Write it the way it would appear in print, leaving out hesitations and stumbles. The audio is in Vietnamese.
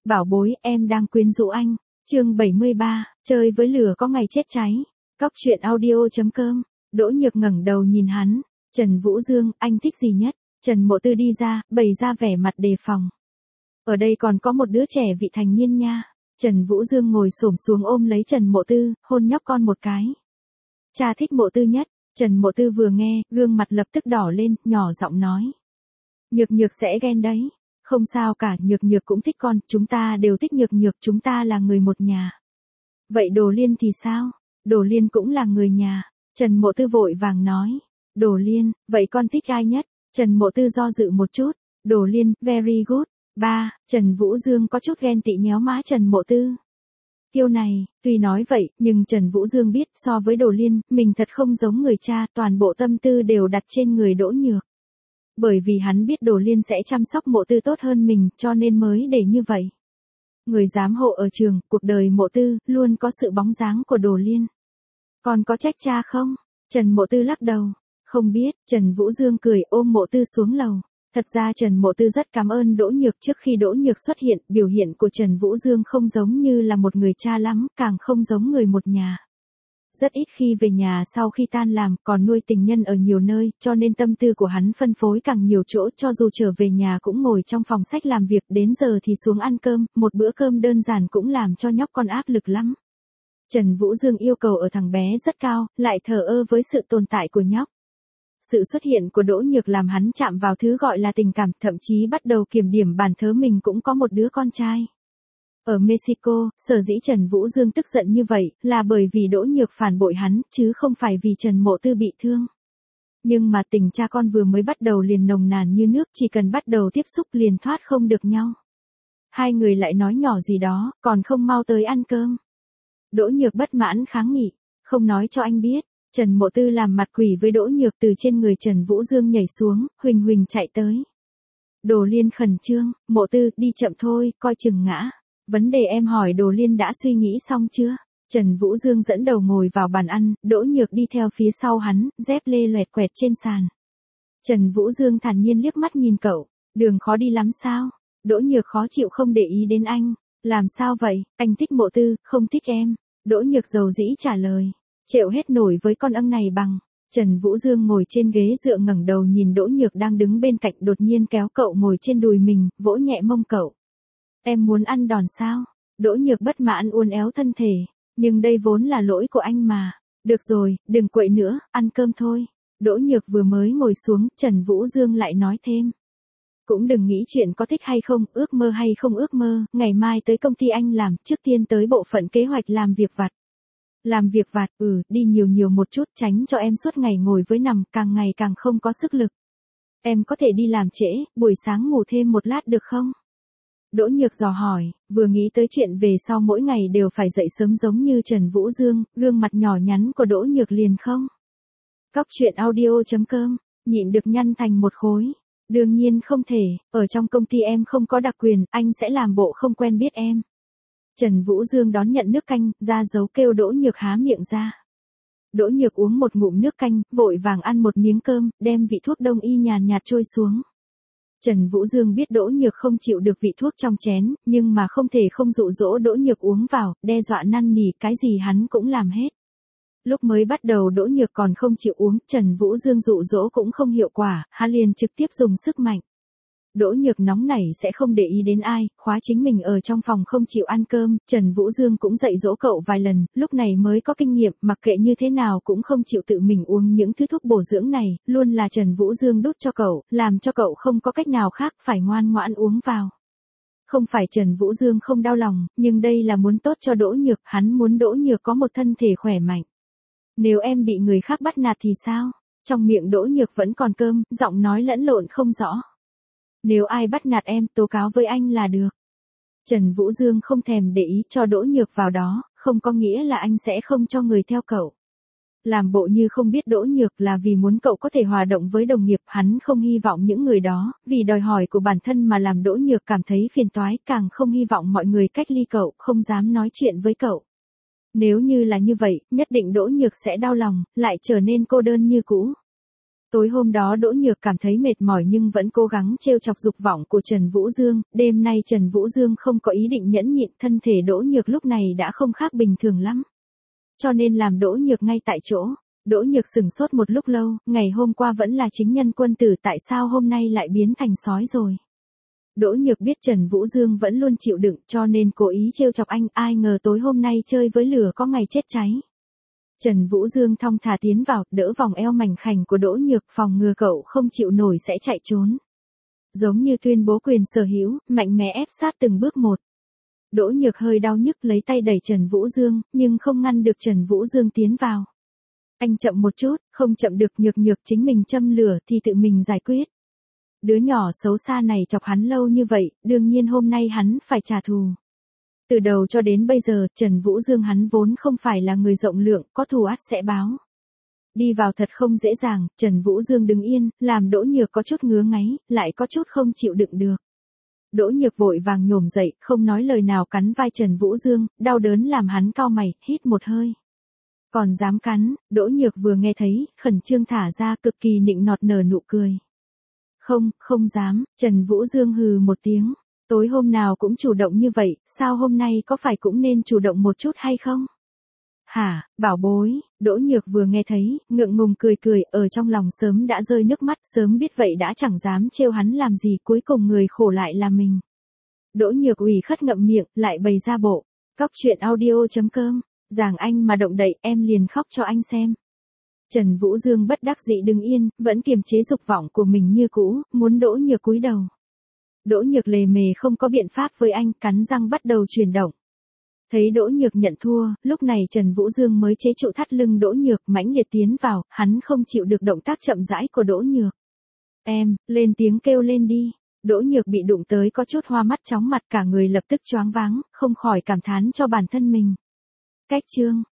Bảo bối, em đang quyến rũ anh. Chương 73, chơi với lửa có ngày chết cháy. Cóc truyện audio.com. Đỗ Nhược ngẩng đầu nhìn hắn. Trần Vũ Dương, anh thích gì nhất? Trần Mộ Tư đi ra, bày ra vẻ mặt đề phòng. Ở đây còn có một đứa trẻ vị thành niên nha. Trần Vũ Dương ngồi xổm xuống ôm lấy Trần Mộ Tư, hôn nhóc con một cái. Cha thích Mộ Tư nhất. Trần Mộ Tư vừa nghe, gương mặt lập tức đỏ lên, nhỏ giọng nói. Nhược Nhược sẽ ghen đấy. Không sao cả, Nhược Nhược cũng thích con, chúng ta đều thích Nhược Nhược, chúng ta là người một nhà. Vậy Đồ Liên thì sao? Đồ Liên cũng là người nhà. Trần Mộ Tư vội vàng nói. Đồ Liên, vậy con thích ai nhất? Trần Mộ Tư do dự một chút. Đồ Liên, very good. Ba, Trần Vũ Dương có chút ghen tị nhéo má Trần Mộ Tư. Tiêu này, tuy nói vậy, nhưng Trần Vũ Dương biết so với Đồ Liên, mình thật không giống người cha, toàn bộ tâm tư đều đặt trên người Đỗ Nhược. Bởi vì hắn biết Đồ Liên sẽ chăm sóc Mộ Tư tốt hơn mình, cho nên mới để như vậy. Người giám hộ ở trường, cuộc đời Mộ Tư, luôn có sự bóng dáng của Đồ Liên. Còn có trách cha không? Trần Mộ Tư lắc đầu. Không biết, Trần Vũ Dương cười ôm Mộ Tư xuống lầu. Thật ra Trần Mộ Tư rất cảm ơn Đỗ Nhược, trước khi Đỗ Nhược xuất hiện, biểu hiện của Trần Vũ Dương không giống như là một người cha lắm, càng không giống người một nhà. Rất ít khi về nhà sau khi tan làm, còn nuôi tình nhân ở nhiều nơi, cho nên tâm tư của hắn phân phối càng nhiều chỗ, cho dù trở về nhà cũng ngồi trong phòng sách làm việc, đến giờ thì xuống ăn cơm, một bữa cơm đơn giản cũng làm cho nhóc con áp lực lắm. Trần Vũ Dương yêu cầu ở thằng bé rất cao, lại thờ ơ với sự tồn tại của nhóc. Sự xuất hiện của Đỗ Nhược làm hắn chạm vào thứ gọi là tình cảm, thậm chí bắt đầu kiểm điểm bản thân mình cũng có một đứa con trai. Ở Mexico, sở dĩ Trần Vũ Dương tức giận như vậy, là bởi vì Đỗ Nhược phản bội hắn, chứ không phải vì Trần Mộ Tư bị thương. Nhưng mà tình cha con vừa mới bắt đầu liền nồng nàn như nước, chỉ cần bắt đầu tiếp xúc liền thoát không được nhau. Hai người lại nói nhỏ gì đó, còn không mau tới ăn cơm. Đỗ Nhược bất mãn kháng nghị, không nói cho anh biết. Trần Mộ Tư làm mặt quỷ với Đỗ Nhược, từ trên người Trần Vũ Dương nhảy xuống, huỳnh huỳnh chạy tới. Đồ Liên khẩn trương, Mộ Tư, đi chậm thôi, coi chừng ngã. Vấn đề em hỏi Đồ Liên đã suy nghĩ xong chưa? Trần Vũ Dương dẫn đầu ngồi vào bàn ăn, Đỗ Nhược đi theo phía sau hắn, dép lê loẹt quẹt trên sàn. Trần Vũ Dương thản nhiên liếc mắt nhìn cậu, đường khó đi lắm sao? Đỗ Nhược khó chịu không để ý đến anh. Làm sao vậy, anh thích Mộ Tư, không thích em. Đỗ Nhược dầu dĩ trả lời. Chịu hết nổi với con âng này bằng. Trần Vũ Dương ngồi trên ghế dựa ngẩng đầu nhìn Đỗ Nhược đang đứng bên cạnh, đột nhiên kéo cậu ngồi trên đùi mình, vỗ nhẹ mông cậu. Em muốn ăn đòn sao? Đỗ Nhược bất mãn uốn éo thân thể. Nhưng đây vốn là lỗi của anh mà. Được rồi, đừng quậy nữa, ăn cơm thôi. Đỗ Nhược vừa mới ngồi xuống, Trần Vũ Dương lại nói thêm. Cũng đừng nghĩ chuyện có thích hay không, ước mơ hay không ước mơ, ngày mai tới công ty anh làm, trước tiên tới bộ phận kế hoạch làm việc vặt. Làm việc vặt, đi nhiều nhiều một chút, tránh cho em suốt ngày ngồi với nằm, càng ngày càng không có sức lực. Em có thể đi làm trễ, buổi sáng ngủ thêm một lát được không? Đỗ Nhược dò hỏi, vừa nghĩ tới chuyện về sau mỗi ngày đều phải dậy sớm giống như Trần Vũ Dương, gương mặt nhỏ nhắn của Đỗ Nhược liền không. Cóc truyện audio.com, nhịn được nhăn thành một khối. Đương nhiên không thể, ở trong công ty em không có đặc quyền, anh sẽ làm bộ không quen biết em. Trần Vũ Dương đón nhận nước canh, ra dấu kêu Đỗ Nhược há miệng ra. Đỗ Nhược uống một ngụm nước canh, vội vàng ăn một miếng cơm, đem vị thuốc đông y nhàn nhạt trôi xuống. Trần Vũ Dương biết Đỗ Nhược không chịu được vị thuốc trong chén, nhưng mà không thể không dụ dỗ Đỗ Nhược uống vào, đe dọa năn nỉ, cái gì hắn cũng làm hết. Lúc mới bắt đầu Đỗ Nhược còn không chịu uống, Trần Vũ Dương dụ dỗ cũng không hiệu quả, hắn liền trực tiếp dùng sức mạnh. Đỗ Nhược nóng nảy sẽ không để ý đến ai, khóa chính mình ở trong phòng không chịu ăn cơm, Trần Vũ Dương cũng dạy dỗ cậu vài lần, lúc này mới có kinh nghiệm, mặc kệ như thế nào cũng không chịu tự mình uống những thứ thuốc bổ dưỡng này, luôn là Trần Vũ Dương đút cho cậu, làm cho cậu không có cách nào khác phải ngoan ngoãn uống vào. Không phải Trần Vũ Dương không đau lòng, nhưng đây là muốn tốt cho Đỗ Nhược, hắn muốn Đỗ Nhược có một thân thể khỏe mạnh. Nếu em bị người khác bắt nạt thì sao? Trong miệng Đỗ Nhược vẫn còn cơm, giọng nói lẫn lộn không rõ. Nếu ai bắt nạt em, tố cáo với anh là được. Trần Vũ Dương không thèm để ý cho Đỗ Nhược vào đó, không có nghĩa là anh sẽ không cho người theo cậu. Làm bộ như không biết Đỗ Nhược là vì muốn cậu có thể hòa động với đồng nghiệp, hắn không hy vọng những người đó, vì đòi hỏi của bản thân mà làm Đỗ Nhược cảm thấy phiền toái, càng không hy vọng mọi người cách ly cậu, không dám nói chuyện với cậu. Nếu như là như vậy, nhất định Đỗ Nhược sẽ đau lòng, lại trở nên cô đơn như cũ. Tối hôm đó Đỗ Nhược cảm thấy mệt mỏi nhưng vẫn cố gắng trêu chọc dục vọng của Trần Vũ Dương, đêm nay Trần Vũ Dương không có ý định nhẫn nhịn, thân thể Đỗ Nhược lúc này đã không khác bình thường lắm. Cho nên làm Đỗ Nhược ngay tại chỗ. Đỗ Nhược sửng sốt một lúc lâu, ngày hôm qua vẫn là chính nhân quân tử tại sao hôm nay lại biến thành sói rồi. Đỗ Nhược biết Trần Vũ Dương vẫn luôn chịu đựng cho nên cố ý trêu chọc anh, ai ngờ tối hôm nay chơi với lửa có ngày chết cháy. Trần Vũ Dương thong thả tiến vào, đỡ vòng eo mảnh khảnh của Đỗ Nhược, phòng ngừa cậu không chịu nổi sẽ chạy trốn. Giống như tuyên bố quyền sở hữu, mạnh mẽ ép sát từng bước một. Đỗ Nhược hơi đau nhức lấy tay đẩy Trần Vũ Dương, nhưng không ngăn được Trần Vũ Dương tiến vào. Anh chậm một chút, không chậm được, Nhược Nhược chính mình châm lửa thì tự mình giải quyết. Đứa nhỏ xấu xa này chọc hắn lâu như vậy, đương nhiên hôm nay hắn phải trả thù. Từ đầu cho đến bây giờ, Trần Vũ Dương hắn vốn không phải là người rộng lượng, có thù ắt sẽ báo. Đi vào thật không dễ dàng, Trần Vũ Dương đứng yên, làm Đỗ Nhược có chút ngứa ngáy, lại có chút không chịu đựng được. Đỗ Nhược vội vàng nhổm dậy, không nói lời nào cắn vai Trần Vũ Dương, đau đớn làm hắn cau mày, hít một hơi. Còn dám cắn, Đỗ Nhược vừa nghe thấy, khẩn trương thả ra, cực kỳ nịnh nọt nở nụ cười. Không dám, Trần Vũ Dương hừ một tiếng. Tối hôm nào cũng chủ động như vậy, sao hôm nay có phải cũng nên chủ động một chút hay không? Hả, bảo bối, Đỗ Nhược vừa nghe thấy, ngượng ngùng cười cười, ở trong lòng sớm đã rơi nước mắt, sớm biết vậy đã chẳng dám trêu hắn làm gì, cuối cùng người khổ lại là mình. Đỗ Nhược ủy khất ngậm miệng, lại bày ra bộ. Cóc truyện audio.com, Giảng anh mà động đậy, em liền khóc cho anh xem. Trần Vũ Dương bất đắc dĩ đứng yên, vẫn kiềm chế dục vọng của mình như cũ, muốn Đỗ Nhược cúi đầu. Đỗ Nhược lề mề không có biện pháp với anh, cắn răng bắt đầu chuyển động. Thấy Đỗ Nhược nhận thua, lúc này Trần Vũ Dương mới chế trụ thắt lưng Đỗ Nhược, mãnh liệt tiến vào, hắn không chịu được động tác chậm rãi của Đỗ Nhược. Em, lên tiếng kêu lên đi. Đỗ Nhược bị đụng tới có chút hoa mắt chóng mặt, cả người lập tức choáng váng, không khỏi cảm thán cho bản thân mình. Cách chương